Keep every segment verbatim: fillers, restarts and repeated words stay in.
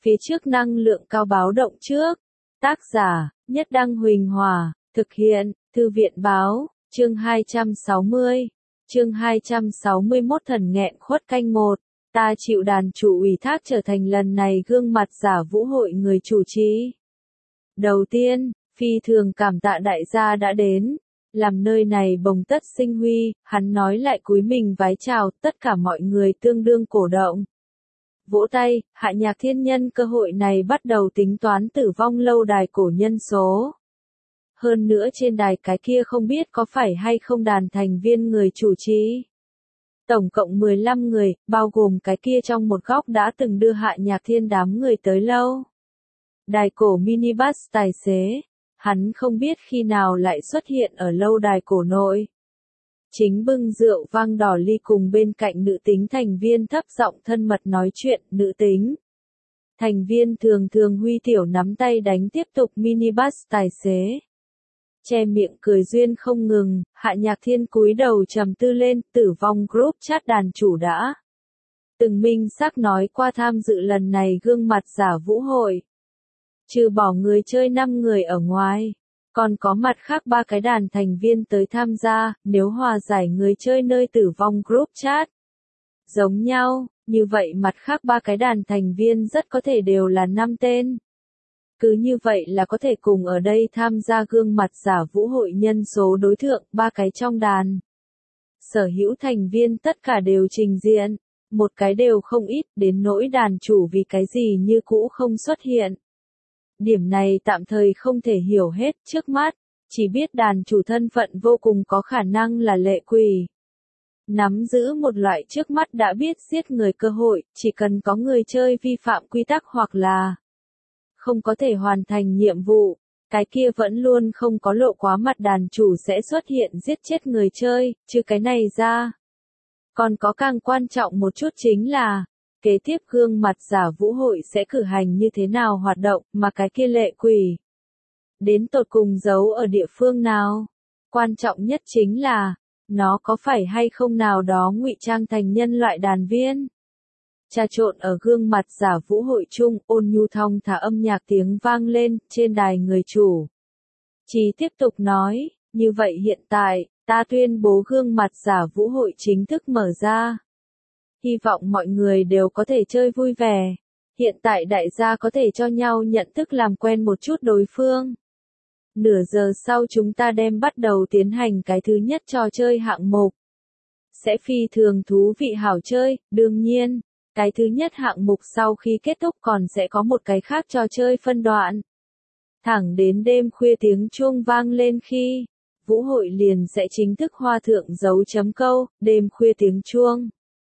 phía trước năng lượng cao báo động trước. Tác giả, Nhất Đăng Huỳnh Hòa, thực hiện, Thư viện Báo, chương hai trăm sáu mươi, chương hai trăm sáu mươi mốt thần nghẹn khuất canh một. Ta chịu đàn chủ ủy thác trở thành lần này gương mặt giả vũ hội người chủ trì. Đầu tiên, phi thường cảm tạ đại gia đã đến, làm nơi này bồng tất sinh huy, hắn nói lại cúi mình vái chào, tất cả mọi người tương đương cổ động. Vỗ tay, Hạ Nhạc Thiên nhân cơ hội này bắt đầu tính toán tử vong lâu đài cổ nhân số. Hơn nữa trên đài cái kia không biết có phải hay không đàn thành viên người chủ trì. Tổng cộng mười lăm người, bao gồm cái kia trong một góc đã từng đưa Hạ Nhạc Thiên đám người tới lâu. Đài cổ minibus tài xế, hắn không biết khi nào lại xuất hiện ở lâu đài cổ nội. Chính bưng rượu vang đỏ ly cùng bên cạnh nữ tính thành viên thấp giọng thân mật nói chuyện, nữ tính. Thành viên thường thường huy tiểu nắm tay đánh tiếp tục minibus tài xế. Che miệng cười duyên không ngừng, Hạ Nhạc Thiên cúi đầu trầm tư lên, tử vong group chat đàn chủ đã. Từng minh xác nói qua tham dự lần này gương mặt giả vũ hội. Trừ bỏ người chơi năm người ở ngoài, còn có mặt khác ba cái đàn thành viên tới tham gia, nếu hòa giải người chơi nơi tử vong group chat. Giống nhau, như vậy mặt khác ba cái đàn thành viên rất có thể đều là năm tên. Cứ như vậy là có thể cùng ở đây tham gia gương mặt giả vũ hội nhân số đối tượng, ba cái trong đàn. Sở hữu thành viên tất cả đều trình diện, một cái đều không ít, đến nỗi đàn chủ vì cái gì như cũ không xuất hiện. Điểm này tạm thời không thể hiểu hết trước mắt, chỉ biết đàn chủ thân phận vô cùng có khả năng là lệ quỷ. Nắm giữ một loại trước mắt đã biết giết người cơ hội, chỉ cần có người chơi vi phạm quy tắc hoặc là không có thể hoàn thành nhiệm vụ, cái kia vẫn luôn không có lộ quá mặt đàn chủ sẽ xuất hiện giết chết người chơi, chứ cái này ra. Còn có càng quan trọng một chút chính là, kế tiếp gương mặt giả vũ hội sẽ cử hành như thế nào hoạt động, mà cái kia lệ quỷ đến tột cùng giấu ở địa phương nào. Quan trọng nhất chính là, nó có phải hay không nào đó ngụy trang thành nhân loại đàn viên. Trà trộn ở gương mặt giả vũ hội chung, ôn nhu thong thả âm nhạc tiếng vang lên, trên đài người chủ. Chỉ tiếp tục nói, như vậy hiện tại, ta tuyên bố gương mặt giả vũ hội chính thức mở ra. Hy vọng mọi người đều có thể chơi vui vẻ. Hiện tại đại gia có thể cho nhau nhận thức làm quen một chút đối phương. Nửa giờ sau chúng ta đem bắt đầu tiến hành cái thứ nhất trò chơi hạng mục. Sẽ phi thường thú vị hảo chơi, đương nhiên. Cái thứ nhất hạng mục sau khi kết thúc còn sẽ có một cái khác trò chơi phân đoạn. Thẳng đến đêm khuya tiếng chuông vang lên khi, vũ hội liền sẽ chính thức hoa thượng dấu chấm câu, đêm khuya tiếng chuông.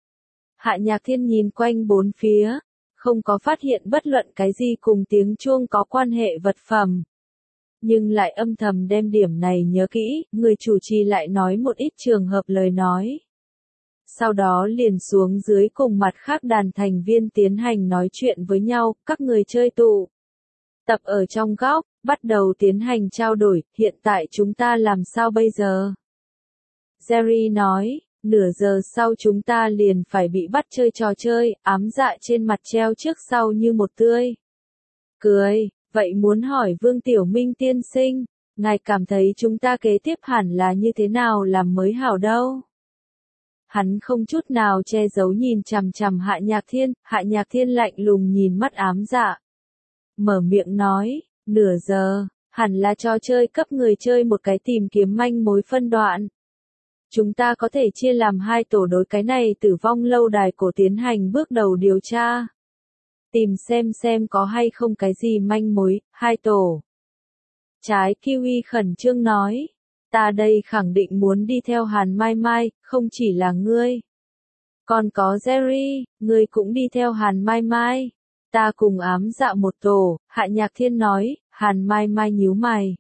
Hạ Nhạc Thiên nhìn quanh bốn phía, không có phát hiện bất luận cái gì cùng tiếng chuông có quan hệ vật phẩm. Nhưng lại âm thầm đem điểm này nhớ kỹ, người chủ trì lại nói một ít trường hợp lời nói. Sau đó liền xuống dưới cùng mặt khác đàn thành viên tiến hành nói chuyện với nhau, các người chơi tụ tập ở trong góc, bắt đầu tiến hành trao đổi, hiện tại chúng ta làm sao bây giờ? Jerry nói, nửa giờ sau chúng ta liền phải bị bắt chơi trò chơi, ám dạ trên mặt treo trước sau như một tươi cười, vậy muốn hỏi Vương Tiểu Minh tiên sinh, ngài cảm thấy chúng ta kế tiếp hẳn là như thế nào làm mới hảo đâu? Hắn không chút nào che giấu nhìn chằm chằm Hạ Nhạc Thiên, Hạ Nhạc Thiên lạnh lùng nhìn mắt ám dạ. Mở miệng nói, nửa giờ, hẳn là trò chơi cấp người chơi một cái tìm kiếm manh mối phân đoạn. Chúng ta có thể chia làm hai tổ đối cái này tử vong lâu đài cổ tiến hành bước đầu điều tra. Tìm xem xem có hay không cái gì manh mối, hai tổ. Trái Kiwi khẩn trương nói. Ta đây khẳng định muốn đi theo Hàn Mai Mai, không chỉ là ngươi. Còn có Jerry, ngươi cũng đi theo Hàn Mai Mai. Ta cùng ám dạ một tổ, Hạ Nhạc Thiên nói, Hàn Mai Mai nhíu mày.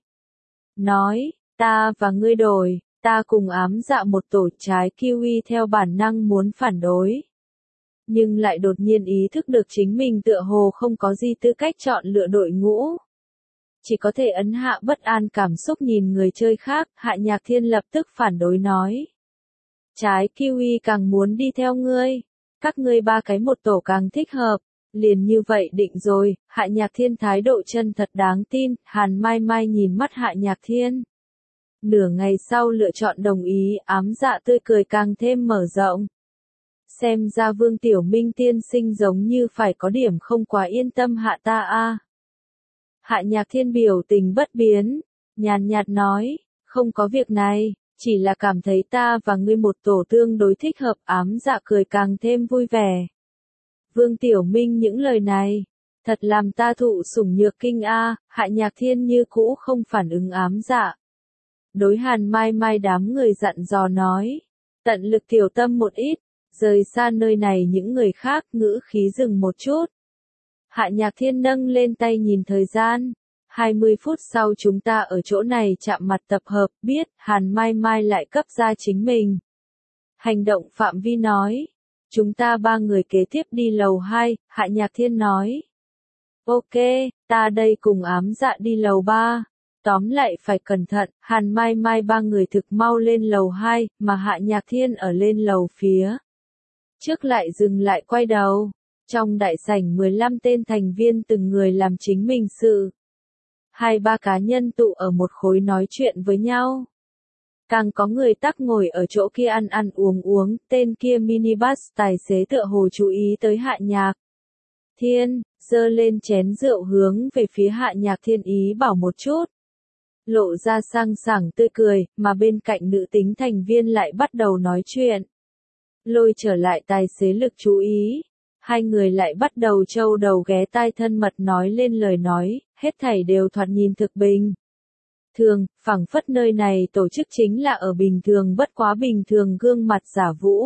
Nói, ta và ngươi đổi, ta cùng ám dạ một tổ. Trái Kiwi theo bản năng muốn phản đối. Nhưng lại đột nhiên ý thức được chính mình tựa hồ không có gì tư cách chọn lựa đội ngũ. Chỉ có thể ấn hạ bất an cảm xúc nhìn người chơi khác, Hạ Nhạc Thiên lập tức phản đối nói. Trái Kiwi càng muốn đi theo ngươi, các ngươi ba cái một tổ càng thích hợp, Liền như vậy định rồi, Hạ Nhạc Thiên thái độ chân thật đáng tin, Hàn Mai Mai nhìn mắt Hạ Nhạc Thiên. Nửa ngày sau lựa chọn đồng ý, ám dạ tươi cười càng thêm mở rộng. Xem ra Vương Tiểu Minh tiên sinh giống như phải có điểm không quá yên tâm hạ ta a. Hạ Nhạc Thiên biểu tình bất biến, nhàn nhạt nói, không có việc này, chỉ là cảm thấy ta và ngươi một tổ tương đối thích hợp, ám dạ cười càng thêm vui vẻ. Vương Tiểu Minh những lời này, thật làm ta thụ sủng nhược kinh a. Hạ Nhạc Thiên như cũ không phản ứng ám dạ. Đối Hàn Mai Mai đám người dặn dò nói, tận lực tiểu tâm một ít, rời xa nơi này những người khác, ngữ khí dừng một chút. Hạ Nhạc Thiên nâng lên tay nhìn thời gian, hai mươi phút sau chúng ta ở chỗ này chạm mặt tập hợp, biết, Hàn Mai Mai lại cấp ra chính mình. Hành động phạm vi nói, chúng ta ba người kế tiếp đi lầu hai, Hạ Nhạc Thiên nói. Ok, ta đây cùng ám dạ đi lầu ba. Tóm lại phải cẩn thận, Hàn Mai Mai ba người thực mau lên lầu hai, mà Hạ Nhạc Thiên ở lên lầu phía trước lại dừng lại quay đầu. Trong đại sảnh mười lăm tên thành viên từng người làm chính mình sự. Hai ba cá nhân tụ ở một khối nói chuyện với nhau. Càng có người tắc ngồi ở chỗ kia ăn ăn uống uống, tên kia minibus tài xế tựa hồ chú ý tới Hạ Nhạc Thiên, giơ lên chén rượu hướng về phía Hạ Nhạc Thiên ý bảo một chút. Lộ ra sang sảng tươi cười, mà bên cạnh nữ tính thành viên lại bắt đầu nói chuyện. Lôi trở lại tài xế lực chú ý. Hai người lại bắt đầu trâu đầu ghé tai thân mật nói lên lời nói, hết thảy đều thoạt nhìn thực bình. Thường, phảng phất nơi này tổ chức chính là ở bình thường bất quá bình thường gương mặt giả vũ.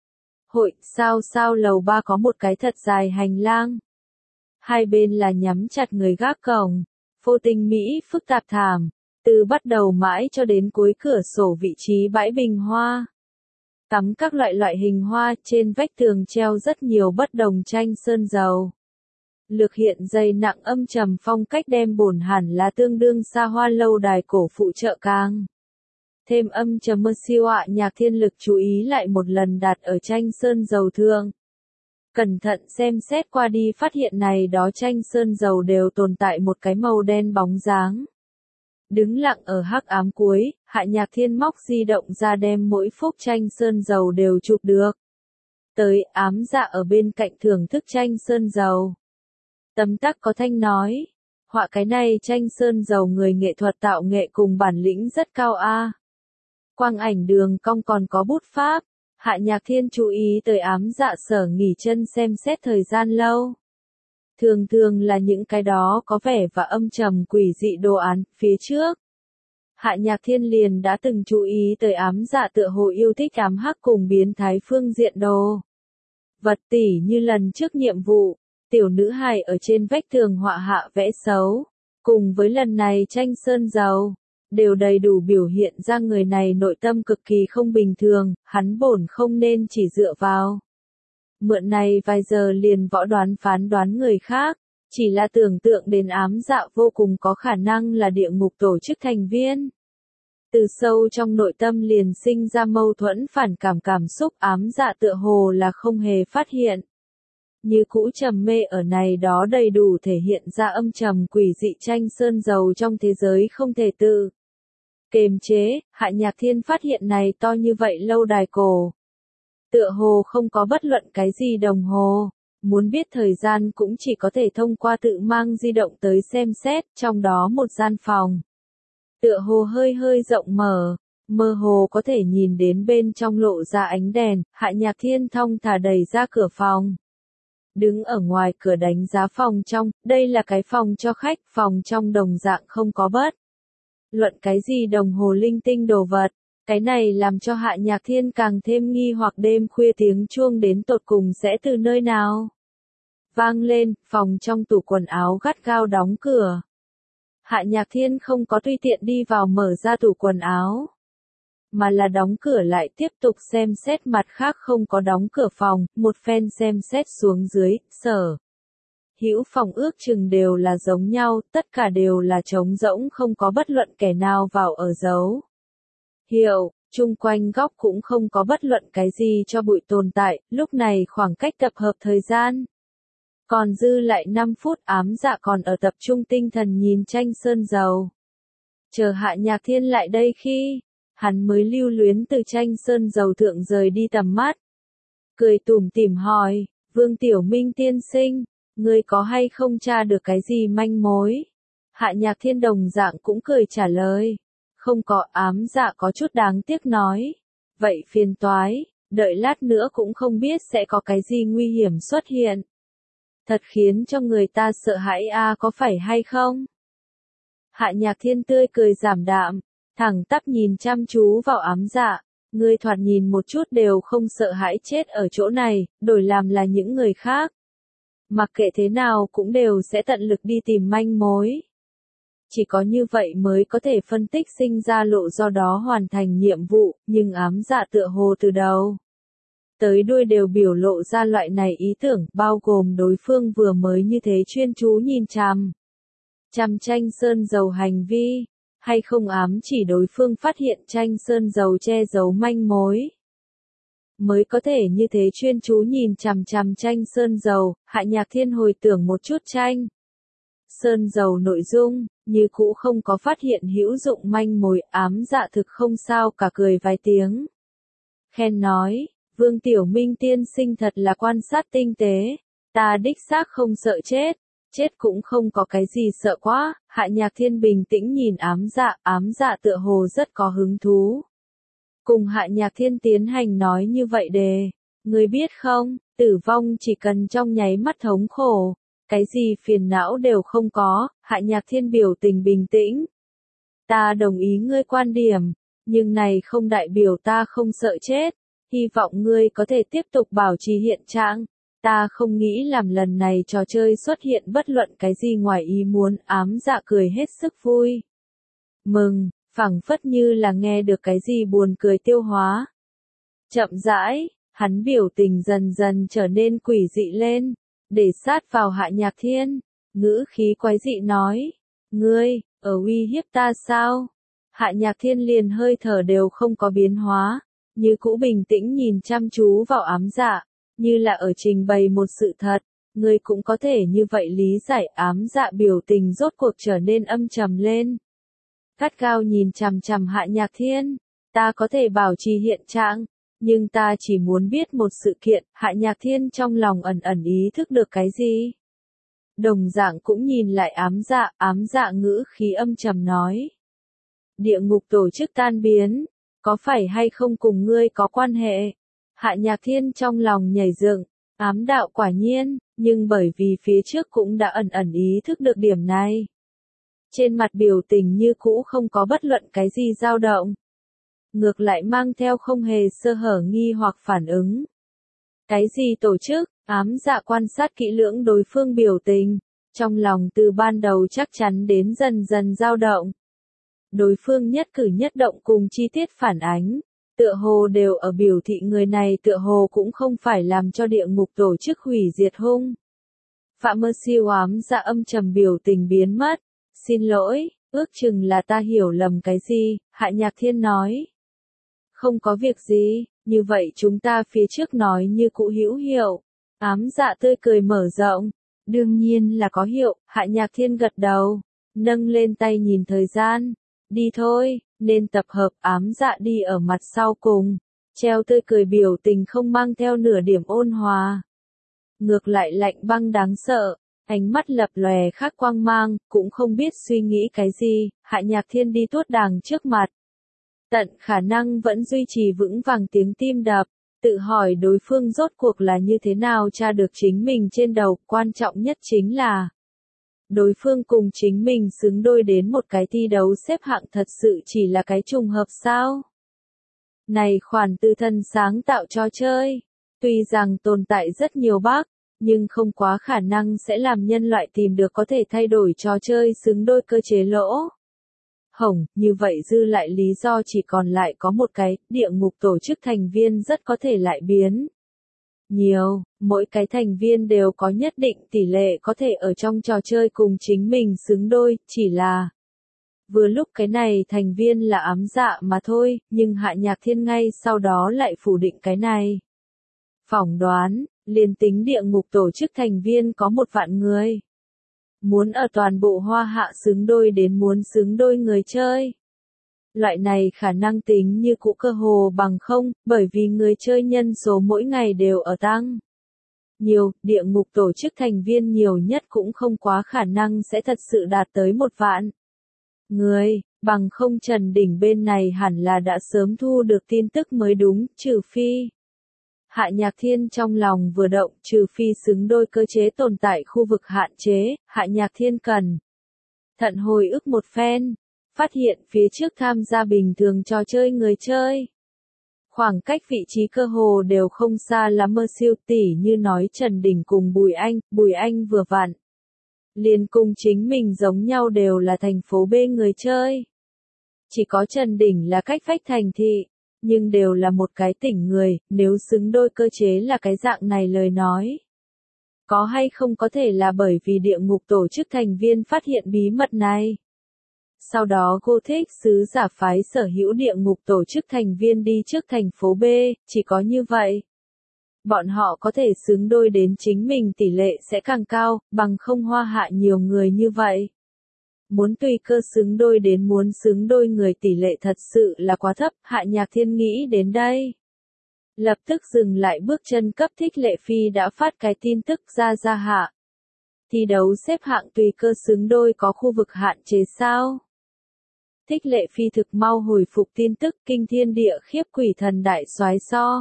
Hội, sao sao lầu ba có một cái thật dài hành lang. Hai bên là nhắm chặt người gác cổng, phô tình mỹ phức tạp thảm, từ bắt đầu mãi cho đến cuối cửa sổ vị trí bãi bình hoa. Cắm các loại loại hình hoa, trên vách tường treo rất nhiều bất đồng tranh sơn dầu. Lược hiện dày nặng âm trầm phong cách đem bổn hẳn là tương đương xa hoa lâu đài cổ phụ trợ càng. Thêm âm trầm mơ siêu ạ Nhạc Thiên lực chú ý lại một lần đặt ở tranh sơn dầu thương. Cẩn thận xem xét qua đi phát hiện này đó tranh sơn dầu đều tồn tại một cái màu đen bóng dáng. Đứng lặng ở hắc ám cuối, Hạ Nhạc Thiên móc di động ra đem mỗi phúc tranh sơn dầu đều chụp được. Tới ám dạ ở bên cạnh thưởng thức tranh sơn dầu. Tấm tắc có thanh nói, họa cái này tranh sơn dầu người nghệ thuật tạo nghệ cùng bản lĩnh rất cao a. Quang ảnh đường cong còn có bút pháp, Hạ Nhạc Thiên chú ý tới ám dạ sở nghỉ chân xem xét thời gian lâu. Thường thường là những cái đó có vẻ và âm trầm quỷ dị đồ án, phía trước. Hạ Nhạc Thiên liền đã từng chú ý tới ám dạ tựa hồ yêu thích ám hắc cùng biến thái phương diện đồ. Vật tỉ như lần trước nhiệm vụ, tiểu nữ hài ở trên vách tường họa hạ vẽ xấu, cùng với lần này tranh sơn dầu, đều đầy đủ biểu hiện ra người này nội tâm cực kỳ không bình thường, hắn bổn không nên chỉ dựa vào. Mượn này vài giờ liền võ đoán phán đoán người khác, chỉ là tưởng tượng đến ám dạ vô cùng có khả năng là địa ngục tổ chức thành viên. Từ sâu trong nội tâm liền sinh ra mâu thuẫn phản cảm cảm xúc ám dạ tựa hồ là không hề phát hiện. Như cũ trầm mê ở này đó đầy đủ thể hiện ra âm trầm quỷ dị tranh sơn dầu trong thế giới không thể tự kềm chế, Hạ Nhạc Thiên phát hiện này to như vậy lâu đài cổ. Tựa hồ không có bất luận cái gì đồng hồ, muốn biết thời gian cũng chỉ có thể thông qua tự mang di động tới xem xét, trong đó một gian phòng. Tựa hồ hơi hơi rộng mở, mơ hồ có thể nhìn đến bên trong lộ ra ánh đèn, Hạ Nhạc Thiên thong thả đẩy ra cửa phòng. Đứng ở ngoài cửa đánh giá phòng trong, đây là cái phòng cho khách, phòng trong đồng dạng không có bất luận cái gì đồng hồ linh tinh đồ vật. Cái này làm cho Hạ Nhạc Thiên càng thêm nghi hoặc đêm khuya tiếng chuông đến tột cùng sẽ từ nơi nào vang lên, phòng trong tủ quần áo gắt gao đóng cửa. Hạ Nhạc Thiên không có tùy tiện đi vào mở ra tủ quần áo, mà là đóng cửa lại tiếp tục xem xét mặt khác không có đóng cửa phòng, một phen xem xét xuống dưới, sở hữu phòng ước chừng đều là giống nhau, tất cả đều là trống rỗng không có bất luận kẻ nào vào ở dấu hiệu, chung quanh góc cũng không có bất luận cái gì cho bụi tồn tại, lúc này khoảng cách tập hợp thời gian Còn dư lại năm phút ám dạ còn ở tập trung tinh thần nhìn tranh sơn dầu. Chờ Hạ Nhạc Thiên lại đây khi, hắn mới lưu luyến từ tranh sơn dầu thượng rời đi tầm mắt. Cười tủm tỉm hỏi, Vương Tiểu Minh tiên sinh, ngươi có hay không tra được cái gì manh mối? Hạ Nhạc Thiên đồng dạng cũng cười trả lời. Không có. Ám dạ có chút đáng tiếc nói. Vậy phiền toái, đợi lát nữa cũng không biết sẽ có cái gì nguy hiểm xuất hiện. Thật khiến cho người ta sợ hãi a, có phải hay không? Hạ Nhạc Thiên tươi cười giảm đạm, thẳng tắp nhìn chăm chú vào ám dạ. Ngươi thoạt nhìn một chút đều không sợ hãi chết ở chỗ này, đổi làm là những người khác. Mặc kệ thế nào cũng đều sẽ tận lực đi tìm manh mối. Chỉ có như vậy mới có thể phân tích sinh ra lộ do đó hoàn thành nhiệm vụ, nhưng ám dạ tựa hồ từ đầu tới đuôi đều biểu lộ ra loại này ý tưởng, bao gồm đối phương vừa mới như thế chuyên chú nhìn chằm chằm tranh sơn dầu hành vi, hay không ám chỉ đối phương phát hiện tranh sơn dầu che giấu manh mối. Mới có thể như thế chuyên chú nhìn chằm chằm tranh sơn dầu. Hạ Nhạc Thiên hồi tưởng một chút tranh sơn dầu nội dung, như cũ không có phát hiện hữu dụng manh mối. Ám dạ thực không sao cả cười vài tiếng. Khen nói, Vương Tiểu Minh tiên sinh thật là quan sát tinh tế, ta đích xác không sợ chết, chết cũng không có cái gì sợ quá. Hạ Nhạc Thiên bình tĩnh nhìn ám dạ, ám dạ tựa hồ rất có hứng thú. Cùng Hạ Nhạc Thiên tiến hành nói như vậy đề, người biết không, tử vong chỉ cần trong nháy mắt thống khổ, cái gì phiền não đều không có. Hạ Nhạc Thiên biểu tình bình tĩnh. Ta đồng ý ngươi quan điểm, nhưng này không đại biểu ta không sợ chết, hy vọng ngươi có thể tiếp tục bảo trì hiện trạng. Ta không nghĩ làm lần này trò chơi xuất hiện bất luận cái gì ngoài ý muốn. Ám dạ cười hết sức vui mừng, phảng phất như là nghe được cái gì buồn cười tiêu hóa. Chậm rãi, hắn biểu tình dần dần trở nên quỷ dị lên, để sát vào Hạ Nhạc Thiên, ngữ khí quái dị nói, ngươi, ở uy hiếp ta sao? Hạ Nhạc Thiên liền hơi thở đều không có biến hóa, như cũ bình tĩnh nhìn chăm chú vào ám dạ, như là ở trình bày một sự thật. Ngươi cũng có thể như vậy lý giải. Ám dạ biểu tình rốt cuộc trở nên âm trầm lên. Gắt gao nhìn chằm chằm Hạ Nhạc Thiên, ta có thể bảo trì hiện trạng, nhưng ta chỉ muốn biết một sự kiện. Hạ Nhạc Thiên trong lòng ẩn ẩn ý thức được cái gì. Đồng dạng cũng nhìn lại ám dạ, ám dạ ngữ khí âm trầm nói. Địa ngục tổ chức tan biến, có phải hay không cùng ngươi có quan hệ? Hạ Nhạc Thiên trong lòng nhảy dựng, ám đạo quả nhiên, nhưng bởi vì phía trước cũng đã ẩn ẩn ý thức được điểm này. Trên mặt biểu tình như cũ không có bất luận cái gì dao động. Ngược lại mang theo không hề sơ hở nghi hoặc phản ứng. Cái gì tổ chức? Ám dạ quan sát kỹ lưỡng đối phương biểu tình, trong lòng từ ban đầu chắc chắn đến dần dần dao động. Đối phương nhất cử nhất động cùng chi tiết phản ánh, tựa hồ đều ở biểu thị người này tựa hồ cũng không phải làm cho địa ngục tổ chức hủy diệt hung. Phạm Mơ Siêu ám dạ âm trầm biểu tình biến mất. Xin lỗi, ước chừng là ta hiểu lầm cái gì. Hạ Nhạc Thiên nói. Không có việc gì, như vậy chúng ta phía trước nói như cũ hữu hiệu. Ám dạ tươi cười mở rộng. Đương nhiên là có hiệu. Hạ Nhạc Thiên gật đầu, nâng lên tay nhìn thời gian. Đi thôi, nên tập hợp. Ám dạ đi ở mặt sau cùng, treo tươi cười biểu tình không mang theo nửa điểm ôn hòa. Ngược lại lạnh băng đáng sợ, ánh mắt lập lòe khác quang mang, cũng không biết suy nghĩ cái gì. Hạ Nhạc Thiên đi tuốt đàng trước mặt, tận khả năng vẫn duy trì vững vàng tiếng tim đập, tự hỏi đối phương rốt cuộc là như thế nào tra được chính mình trên đầu. Quan trọng nhất chính là đối phương cùng chính mình xứng đôi đến một cái thi đấu xếp hạng thật sự chỉ là cái trùng hợp sao? Này khoản tự thân sáng tạo trò chơi, tuy rằng tồn tại rất nhiều bug, nhưng không quá khả năng sẽ làm nhân loại tìm được có thể thay đổi trò chơi xứng đôi cơ chế lỗ hổng. Như vậy dư lại lý do chỉ còn lại có một cái, địa ngục tổ chức thành viên rất có thể lại biến nhiều, mỗi cái thành viên đều có nhất định tỷ lệ có thể ở trong trò chơi cùng chính mình xứng đôi, chỉ là vừa lúc cái này thành viên là ám dạ mà thôi. Nhưng Hạ Nhạc Thiên ngay sau đó lại phủ định cái này phỏng đoán, Liền tính địa ngục tổ chức thành viên có một vạn người. Muốn ở toàn bộ hoa hạ xứng đôi đến muốn xứng đôi người chơi. Loại này khả năng tính như cũ cơ hồ bằng không, bởi vì người chơi nhân số mỗi ngày đều ở tăng. Nhiều, địa ngục tổ chức thành viên nhiều nhất cũng không quá khả năng sẽ thật sự đạt tới một vạn người, bằng không Trần Đỉnh bên này hẳn là đã sớm thu được tin tức mới đúng, trừ phi. Hạ Nhạc Thiên trong lòng vừa động, trừ phi xứng đôi cơ chế tồn tại khu vực hạn chế, Hạ Nhạc Thiên cần thận hồi ức một phen, phát hiện phía trước tham gia bình thường trò chơi người chơi. Khoảng cách vị trí cơ hồ đều không xa lắm mơ siêu tỉ như nói Trần Đỉnh cùng Bùi Anh, Bùi Anh vừa vặn. Liền cùng chính mình giống nhau đều là thành phố B người chơi. Chỉ có Trần Đỉnh là cách vách thành thị, nhưng đều là một cái tỉnh người, nếu xứng đôi cơ chế là cái dạng này lời nói. Có hay không có thể là bởi vì địa ngục tổ chức thành viên phát hiện bí mật này. Sau đó Gothic sứ giả phái sở hữu địa ngục tổ chức thành viên đi trước thành phố B, chỉ có như vậy. Bọn họ có thể xứng đôi đến chính mình tỷ lệ sẽ càng cao, bằng không hoa hạ nhiều người như vậy. Muốn tùy cơ xứng đôi đến muốn xứng đôi người tỷ lệ thật sự là quá thấp, Hạ Nhạc Thiên nghĩ đến đây. Lập tức dừng lại bước chân cấp Thích Lệ Phi đã phát cái tin tức ra ra hạ. Thi đấu xếp hạng tùy cơ xứng đôi có khu vực hạn chế sao? Thích Lệ Phi thực mau hồi phục tin tức kinh thiên địa khiếp quỷ thần đại soái so.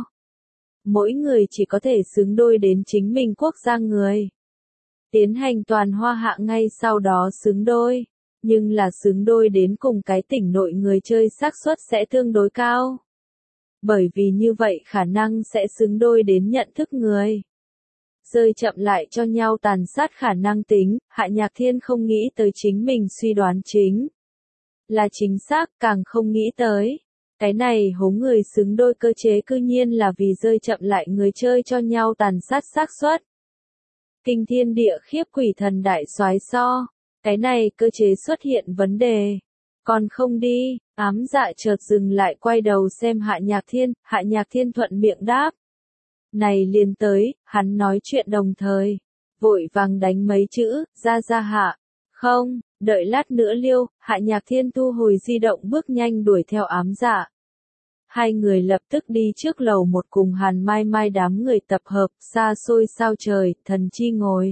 Mỗi người chỉ có thể xứng đôi đến chính mình quốc gia người. Tiến hành toàn hoa hạ ngay sau đó xứng đôi. Nhưng là xứng đôi đến cùng cái tỉnh nội người chơi xác suất sẽ tương đối cao. Bởi vì như vậy khả năng sẽ xứng đôi đến nhận thức người. Rơi chậm lại cho nhau tàn sát khả năng tính, Hạ Nhạc Thiên không nghĩ tới chính mình suy đoán chính. Là chính xác, càng không nghĩ tới. Cái này hố người xứng đôi cơ chế cư nhiên là vì rơi chậm lại người chơi cho nhau tàn sát xác suất. Kinh thiên địa khiếp quỷ thần đại soái so. Cái này cơ chế xuất hiện vấn đề. Còn không đi, ám dạ chợt dừng lại quay đầu xem Hạ Nhạc Thiên, Hạ Nhạc Thiên thuận miệng đáp. Này liền tới, hắn nói chuyện đồng thời. Vội vàng đánh mấy chữ, ra ra hạ. Không, đợi lát nữa liêu, Hạ Nhạc Thiên thu hồi di động bước nhanh đuổi theo ám dạ. Hai người lập tức đi trước lầu một cùng Hàn Mai Mai đám người tập hợp, xa xôi sao trời, thần chi ngồi.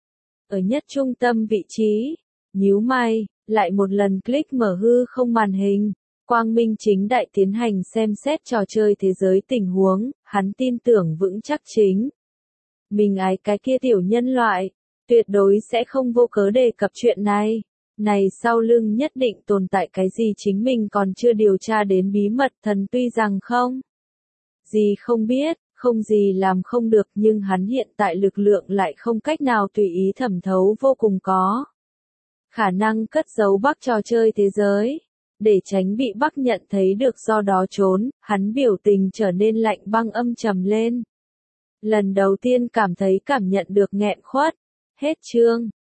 Ở nhất trung tâm vị trí, nhíu mày, lại một lần click mở hư không màn hình. Quang Minh chính đại tiến hành xem xét trò chơi thế giới tình huống, hắn tin tưởng vững chắc chính. Mình ái cái kia tiểu nhân loại, tuyệt đối sẽ không vô cớ đề cập chuyện này. Này sau lưng nhất định tồn tại cái gì chính mình còn chưa điều tra đến bí mật thần tuy rằng không. Gì không biết, không gì làm không được nhưng hắn hiện tại lực lượng lại không cách nào tùy ý thẩm thấu vô cùng có. Khả năng cất giấu Bắc trò chơi thế giới. Để tránh bị Bắc nhận thấy được do đó trốn, hắn biểu tình trở nên lạnh băng âm trầm lên. Lần đầu tiên cảm thấy cảm nhận được nghẹn khuất. Hết chương.